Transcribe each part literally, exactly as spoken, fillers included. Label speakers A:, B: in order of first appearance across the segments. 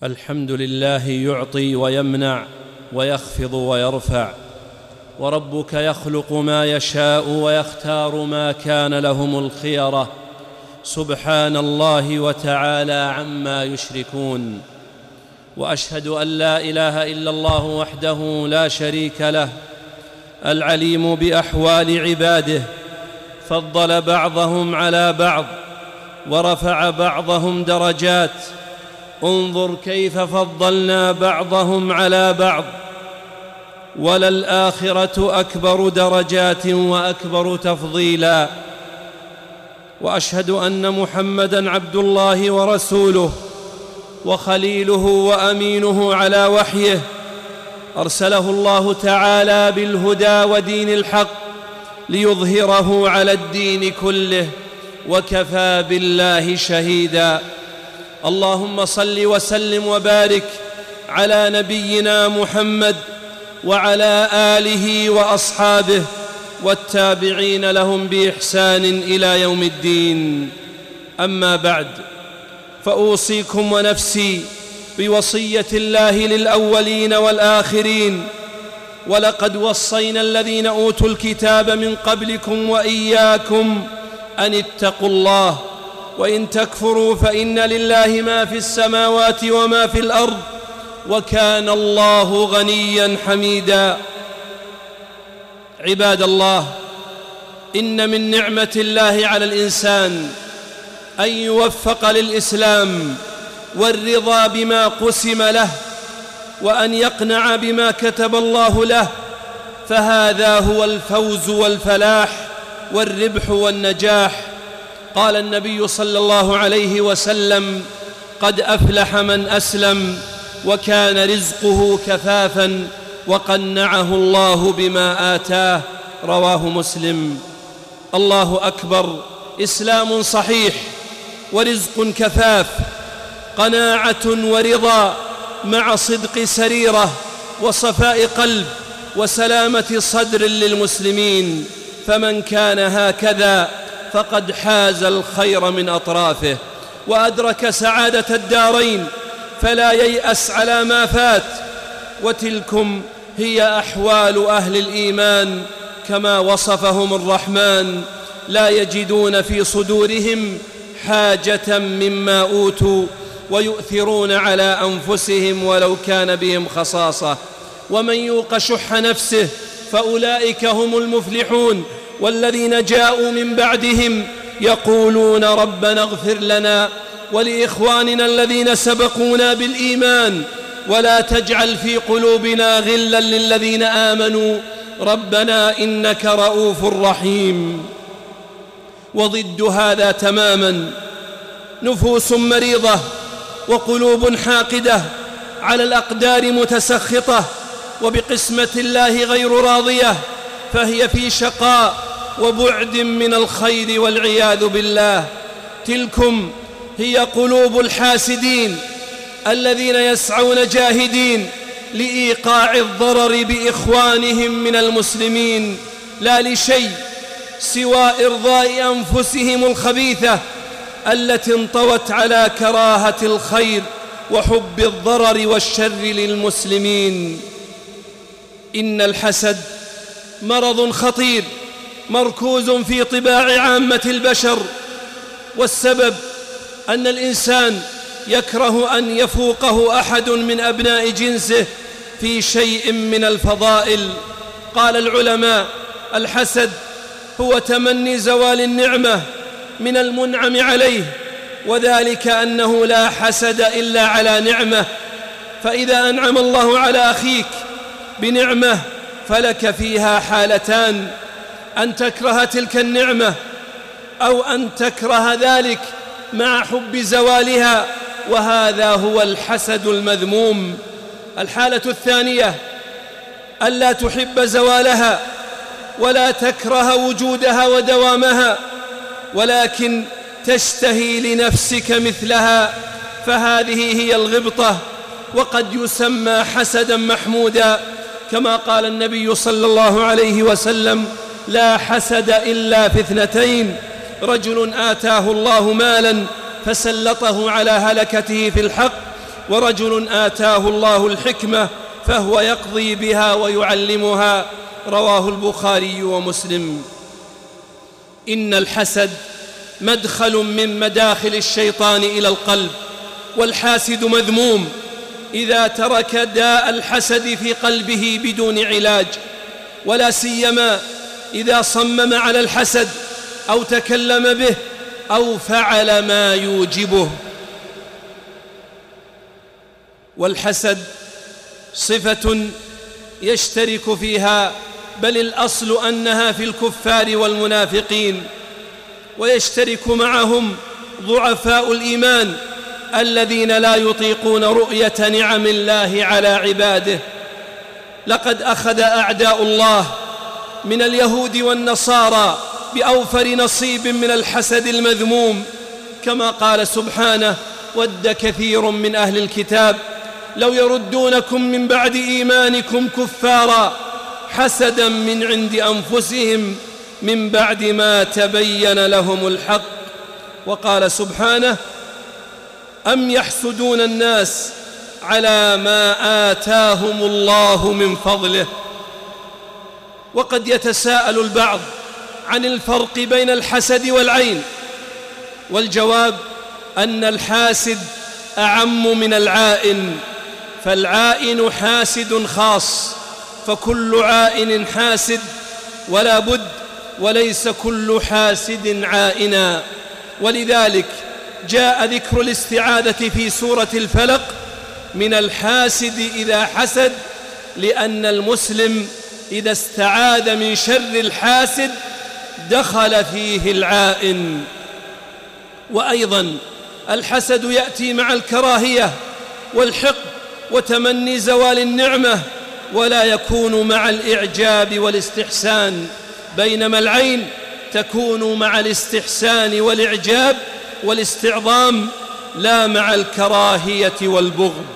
A: الحمد لله يعطي ويمنع ويخفض ويرفع، وربك يخلق ما يشاء ويختار ما كان لهم الخيرة، سبحان الله وتعالى عما يشركون. وأشهد أن لا إله إلا الله وحده لا شريك له، العليم بأحوال عباده، فضل بعضهم على بعض ورفع بعضهم درجات. انظر كيف فضلنا بعضهم على بعض، وللآخرة أكبر درجات وأكبر تفضيلا. وأشهد أن محمدًا عبد الله ورسوله وخليله وأمينه على وحيه، أرسله الله تعالى بالهدى ودين الحق ليظهره على الدين كله، وكفى بالله شهيدا. اللهم صل وسلم وبارك على نبينا محمد وعلى آله وأصحابه والتابعين لهم بإحسان إلى يوم الدين. أما بعد، فأوصيكم ونفسي بوصية الله للأولين والآخرين. ولقد وصينا الذين أوتوا الكتاب من قبلكم وإياكم أن اتقوا الله، وإن تكفروا فإن لله ما في السماوات وما في الأرض، وكان الله غنيا حميدا. عباد الله، إن من نعمة الله على الإنسان أن يوفق للإسلام والرضا بما قسم له، وأن يقنع بما كتب الله له، فهذا هو الفوز والفلاح والربح والنجاح. قال النبي صلى الله عليه وسلم: قد أفلح من أسلم وكان رزقه كفافا وقنعه الله بما آتاه. رواه مسلم. الله أكبر، إسلام صحيح ورزق كفاف، قناعة ورضا مع صدق سريرة وصفاء قلب وسلامة صدر للمسلمين، فمن كان هكذا فقد حاز الخير من أطرافه وأدرك سعادة الدارين، فلا ييأس على ما فات. وتلكم هي أحوال أهل الإيمان كما وصفهم الرحمن: لا يجدون في صدورهم حاجة مما أوتوا ويؤثرون على أنفسهم ولو كان بهم خصاصة، ومن يوق شح نفسه فأولئك هم المفلحون. والذين جاءوا من بعدهم يقولون ربنا اغفر لنا ولإخواننا الذين سبقونا بالإيمان ولا تجعل في قلوبنا غلا للذين آمنوا ربنا إنك رؤوف رحيم. وضد هذا تماما نفوس مريضة وقلوب حاقدة على الأقدار متسخطة وبقسمة الله غير راضية، فهي في شقاء وبعد من الخير والعياذ بالله. تلكم هي قلوب الحاسدين الذين يسعون جاهدين لإيقاع الضرر بإخوانهم من المسلمين، لا لشيء سوى إرضاء أنفسهم الخبيثة التي انطوت على كراهة الخير وحب الضرر والشر للمسلمين. إن الحسد مرض خطير مركوز في طباع عامة البشر، والسبب أن الإنسان يكره أن يفوقه أحد من أبناء جنسه في شيء من الفضائل. قال العلماء: الحسد هو تمني زوال النعمة من المنعم عليه، وذلك أنه لا حسد إلا على نعمة. فإذا أنعم الله على أخيك بنعمة فلك فيها حالتان: أن تكره تلك النعمة، أو أن تكره ذلك مع حب زوالها، وهذا هو الحسد المذموم. الحالة الثانية: ألا تحب زوالها ولا تكره وجودها ودوامها، ولكن تشتهي لنفسك مثلها، فهذه هي الغبطة، وقد يسمى حسدا محمودا، كما قال النبي صلى الله عليه وسلم: لا حسد إلا في اثنتين: رجل آتاه الله مالا فسلطه على هلكته في الحق، ورجل آتاه الله الحكمة فهو يقضي بها ويعلمها. رواه البخاري ومسلم. إن الحسد مدخل من مداخل الشيطان إلى القلب، والحاسد مذموم إذا ترك داء الحسد في قلبه بدون علاج، ولا سيما إذا صمم على الحسد أو تكلم به أو فعل ما يوجبه. والحسد صفة يشترك فيها، بل الأصل أنها في الكفار والمنافقين، ويشترك معهم ضعفاء الإيمان الذين لا يطيقون رؤية نعم الله على عباده. لقد أخذ أعداء الله من اليهود والنصارى بأوفر نصيب من الحسد المذموم، كما قال سبحانه: ود كثير من أهل الكتاب لو يردونكم من بعد إيمانكم كفارا حسدا من عند أنفسهم من بعد ما تبين لهم الحق. وقال سبحانه: أم يحسدون الناس على ما آتاهم الله من فضله. وقد يتساءل البعض عن الفرق بين الحسد والعين، والجواب أن الحاسد أعم من العائن، فالعائن حاسد خاص، فكل عائن حاسد ولا بد، وليس كل حاسد عائنا. ولذلك جاء ذكر الاستعاذة في سورة الفلق من الحاسد إذا حسد، لأن المسلم إذا استعاذ من شر الحاسد دخل فيه العائن. وأيضا الحسد يأتي مع الكراهية والحقد وتمني زوال النعمة، ولا يكون مع الإعجاب والاستحسان، بينما العين تكون مع الاستحسان والإعجاب والاستعظام، لا مع الكراهية والبغض.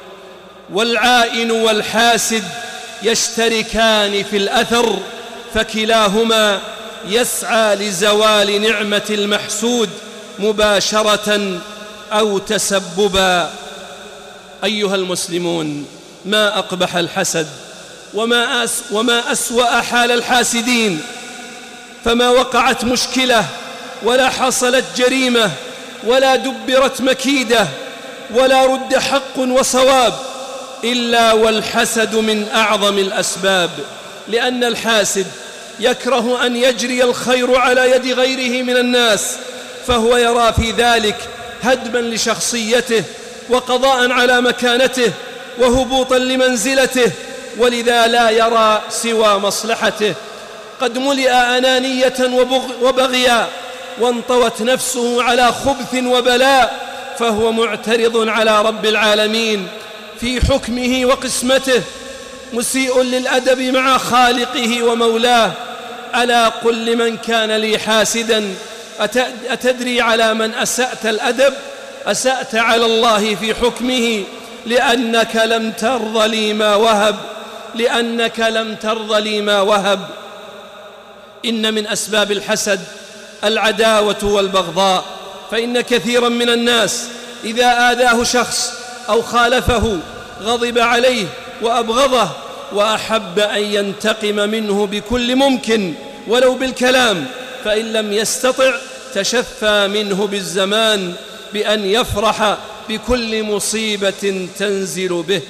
A: والعائن والحاسد يشتركان في الأثر، فكلاهما يسعى لزوال نعمة المحسود مباشرة أو تسببا. أيها المسلمون، ما أقبح الحسد، وما, أس وما أسوأ حال الحاسدين، فما وقعت مشكلة ولا حصلت جريمة ولا دبرت مكيدة ولا رد حق وصواب إلا والحسد من أعظم الأسباب، لأن الحاسد يكره أن يجري الخير على يد غيره من الناس، فهو يرى في ذلك هدما لشخصيته وقضاء على مكانته وهبوطا لمنزلته، ولذا لا يرى سوى مصلحته. قد ملئ أنانية وبغيا، وانطوت نفسه على خبث وبلاء، فهو معترض على رب العالمين في حكمه وقسمته، مسيء للأدب مع خالقه ومولاه. ألا قل لمن كان لي حاسدا: أتدري على من أسأت الأدب؟ أسأت على الله في حكمه، لأنك لم ترض لي ما وهب لأنك لم ترض لي ما وهب. إن من أسباب الحسد العداوة والبغضاء، فإن كثيرا من الناس إذا آذاه شخص أو خالفه غضب عليه وأبغضه، وأحب أن ينتقم منه بكل ممكن ولو بالكلام، فإن لم يستطع تشفى منه بالزمان بأن يفرح بكل مصيبة تنزل به.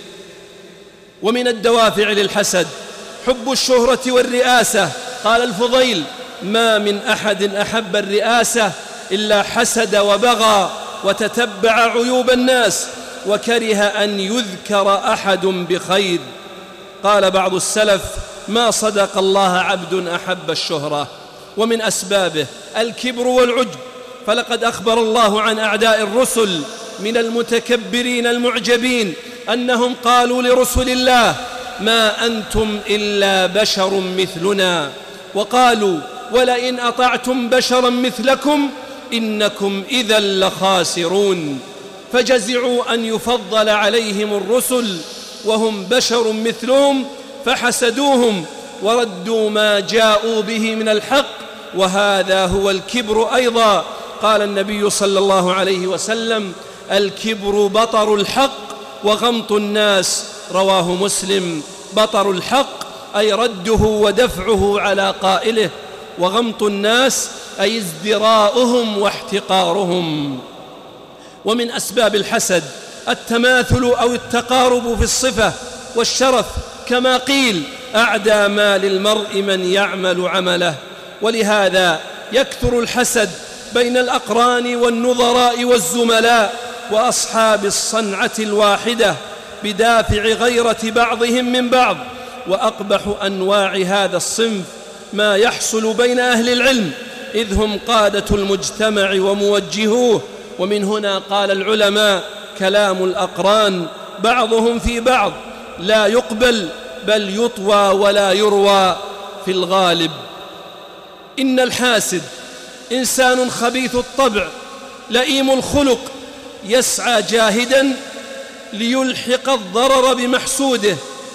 A: ومن الدوافع للحسد حب الشهرة والرئاسة. قال الفضيل: ما من أحد أحب الرئاسة إلا حسد وبغى وتتبع عيوب الناس وكره أن يذكر أحد بخير. قال بعض السلف: ما صدق الله عبد أحب الشهرة. ومن أسبابه الكبر والعجب، فلقد أخبر الله عن أعداء الرسل من المتكبرين المعجبين أنهم قالوا لرسل الله: ما أنتم إلا بشر مثلنا، وقالوا: ولئن أطعتم بشرا مثلكم إنكم إذا لخاسرون. فجزعوا أن يفضل عليهم الرسل وهم بشر مثلهم، فحسدوهم وردوا ما جاءوا به من الحق، وهذا هو الكبر أيضا. قال النبي صلى الله عليه وسلم: الكبر بطر الحق وغمط الناس. رواه مسلم. بطر الحق أي رده ودفعه على قائله، وغمط الناس أي ازدراؤهم واحتقارهم. ومن أسباب الحسد التماثل أو التقارب في الصفة والشرف، كما قيل: أعدى ما للمرء من يعمل عمله. ولهذا يكثر الحسد بين الأقران والنظراء والزملاء وأصحاب الصنعة الواحدة بدافع غيرة بعضهم من بعض. وأقبح أنواع هذا الصنف ما يحصل بين أهل العلم، إذ هم قادة المجتمع وموجهوه. ومن هنا قال العلماء: كلام الأقران بعضهم في بعض لا يقبل، بل يطوى ولا يروى في الغالب. إن الحاسد إنسان خبيث الطبع لئيم الخلق، يسعى جاهدا ليلحق الضرر بمحسوده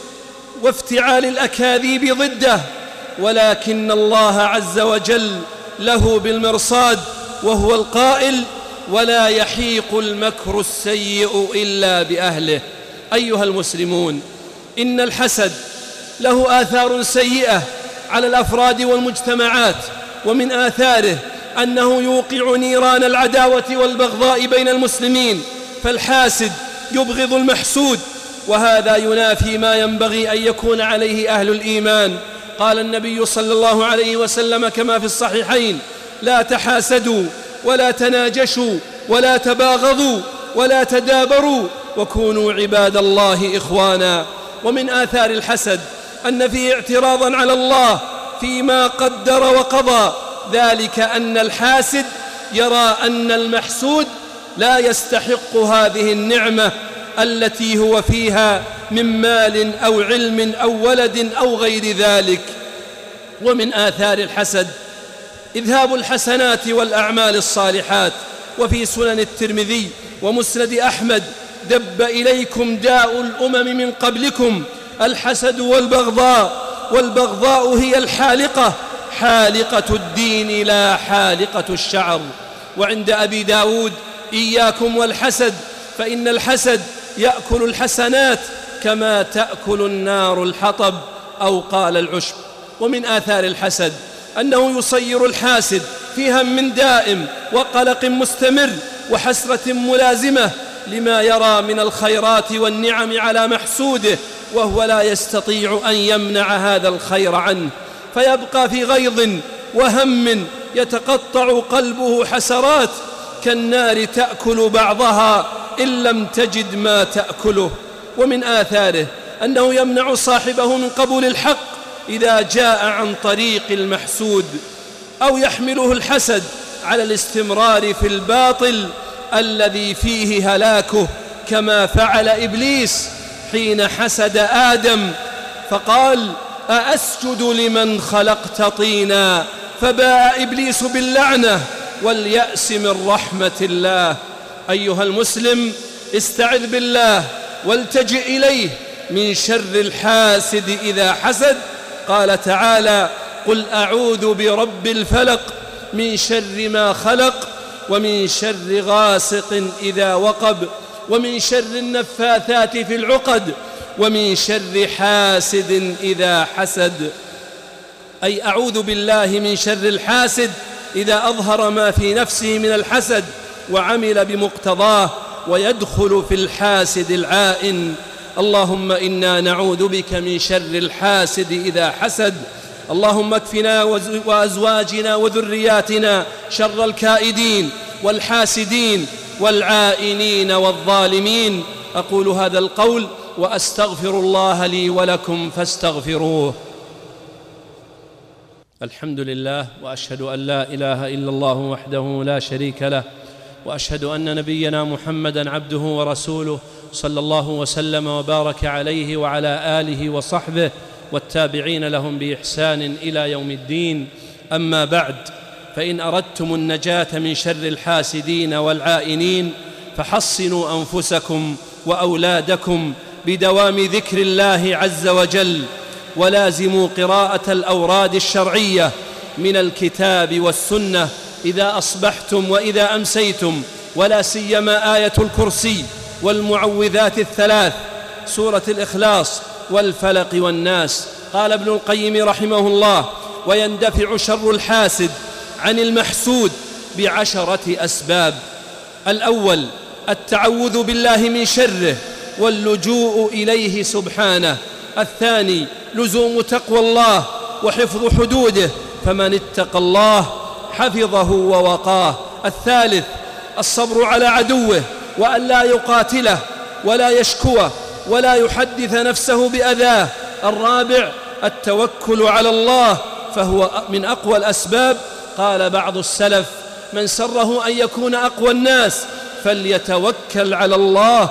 A: وافتعال الأكاذيب ضده، ولكن الله عز وجل له بالمرصاد، وهو القائل: ولا يحيق المكر السيء إلا بأهله. أيها المسلمون، إن الحسد له آثار سيئة على الأفراد والمجتمعات، ومن آثاره أنه يوقع نيران العداوة والبغضاء بين المسلمين، فالحاسد يبغض المحسود، وهذا ينافي ما ينبغي أن يكون عليه أهل الإيمان. قال النبي صلى الله عليه وسلم كما في الصحيحين: لا تحاسدوا ولا تناجشوا ولا تباغضوا ولا تدابروا وكونوا عباد الله إخوانا. ومن آثار الحسد أن فيه اعتراضا على الله فيما قدر وقضى، ذلك أن الحاسد يرى أن المحسود لا يستحق هذه النعمة التي هو فيها من مال أو علم أو ولد أو غير ذلك. ومن آثار الحسد إذهاب الحسنات والأعمال الصالحات. وفي سنن الترمذي ومسند أحمد: دب إليكم داء الأمم من قبلكم الحسد والبغضاء، والبغضاء هي الحالقة، حالقة الدين لا حالقة الشعر. وعند أبي داود: إياكم والحسد فإن الحسد يأكل الحسنات كما تأكل النار الحطب، أو قال العشب. ومن آثار الحسد أنه يصير الحاسد في هم دائم وقلق مستمر وحسرة ملازمة لما يرى من الخيرات والنعم على محسوده، وهو لا يستطيع أن يمنع هذا الخير عنه، فيبقى في غيظ وهم يتقطع قلبه حسرات، كالنار تأكل بعضها إن لم تجد ما تأكله. ومن آثاره أنه يمنع صاحبه من قبول الحق إذا جاء عن طريق المحسود، أو يحمله الحسد على الاستمرار في الباطل الذي فيه هلاكه، كما فعل إبليس حين حسد آدم فقال: أأسجد لمن خلقت طينا، فباء إبليس باللعنة واليأس من رحمة الله. أيها المسلم، استعذ بالله والتجئ إليه من شر الحاسد إذا حسد. قال تعالى: قل أعوذ برب الفلق من شر ما خلق ومن شر غاسق إذا وقب ومن شر النفاثات في العقد ومن شر حاسد إذا حسد. أي أعوذ بالله من شر الحاسد إذا أظهر ما في نفسه من الحسد وعمل بمقتضاه، ويدخل في الحاسد العائن. اللهم إنا نعوذ بك من شر الحاسد إذا حسد. اللهم اكفنا وأزواجنا وذرياتنا شر الكائدين والحاسدين والعائنين والظالمين. أقول هذا القول وأستغفر الله لي ولكم فاستغفروه. الحمد لله، وأشهد أن لا إله إلا الله وحده لا شريك له، وأشهد أن نبينا محمدًا عبده ورسوله، صلى الله وسلم وبارك عليه وعلى آله وصحبه والتابعين لهم بإحسان إلى يوم الدين. أما بعد، فإن أردتم النجاة من شر الحاسدين والعائنين فحصنوا أنفسكم وأولادكم بدوام ذكر الله عز وجل، ولازموا قراءة الأوراد الشرعية من الكتاب والسنة إذا أصبحتم وإذا أمسيتم، ولا سيما آية الكرسي والمعوذات الثلاث، سورة الإخلاص والفلق والناس. قال ابن القيم رحمه الله: ويندفع شر الحاسد عن المحسود بعشرة أسباب. الأول التعوذ بالله من شره واللجوء إليه سبحانه. الثاني لزوم تقوى الله وحفظ حدوده، فمن اتقى الله حفظه ووقاه. الثالث الصبر على عدوه وأن لا يقاتله ولا يشكوه ولا يحدث نفسه بأذاه. الرابع التوكل على الله، فهو من أقوى الأسباب. قال بعض السلف: من سره أن يكون أقوى الناس فليتوكل على الله.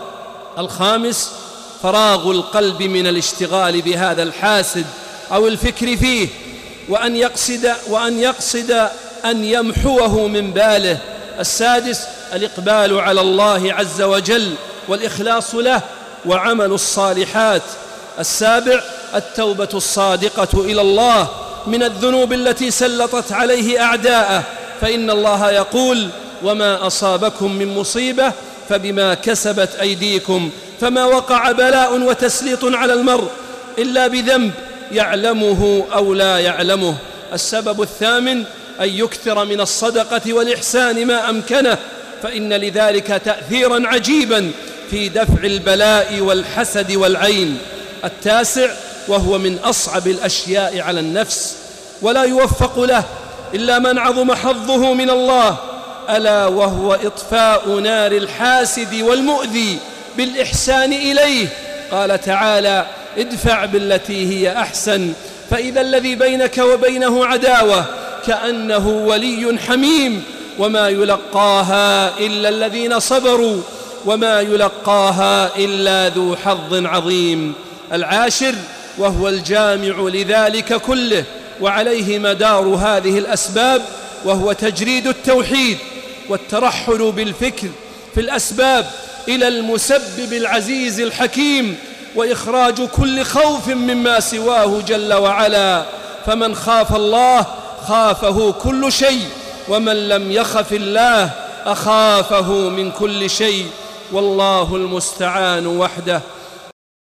A: الخامس فراغ القلب من الاشتغال بهذا الحاسد أو الفكر فيه، وأن يقصد, وأن يقصد أن يمحوه من باله. السادس الإقبال على الله عز وجل والإخلاص له وعمل الصالحات. السابع التوبة الصادقة إلى الله من الذنوب التي سلطت عليه أعداءه، فإن الله يقول: وما أصابكم من مصيبة فبما كسبت أيديكم، فما وقع بلاء وتسليط على المرء إلا بذنب يعلمه أو لا يعلمه. السبب الثامن أن يكثر من الصدقة والإحسان ما أمكنه، فإن لذلك تأثيرا عجيبا في دفع البلاء والحسد والعين. التاسع وهو من أصعب الأشياء على النفس ولا يوفق له إلا من عظم حظه من الله، ألا وهو إطفاء نار الحاسد والمؤذي بالإحسان إليه. قال تعالى: ادفع بالتي هي أحسن فإذا الذي بينك وبينه عداوة كأنه ولي حميم، وما يلقاها إلا الذين صبروا وما يلقاها إلا ذو حظ عظيم. العاشر وهو الجامع لذلك كله وعليه مدار هذه الأسباب، وهو تجريد التوحيد والترحل بالفكر في الأسباب إلى المسبب العزيز الحكيم، وإخراج كل خوف مما سواه جل وعلا. فمن خاف الله خافه كل شيء، ومن لم يخف الله أخافه من كل شيء، والله المستعان وحده.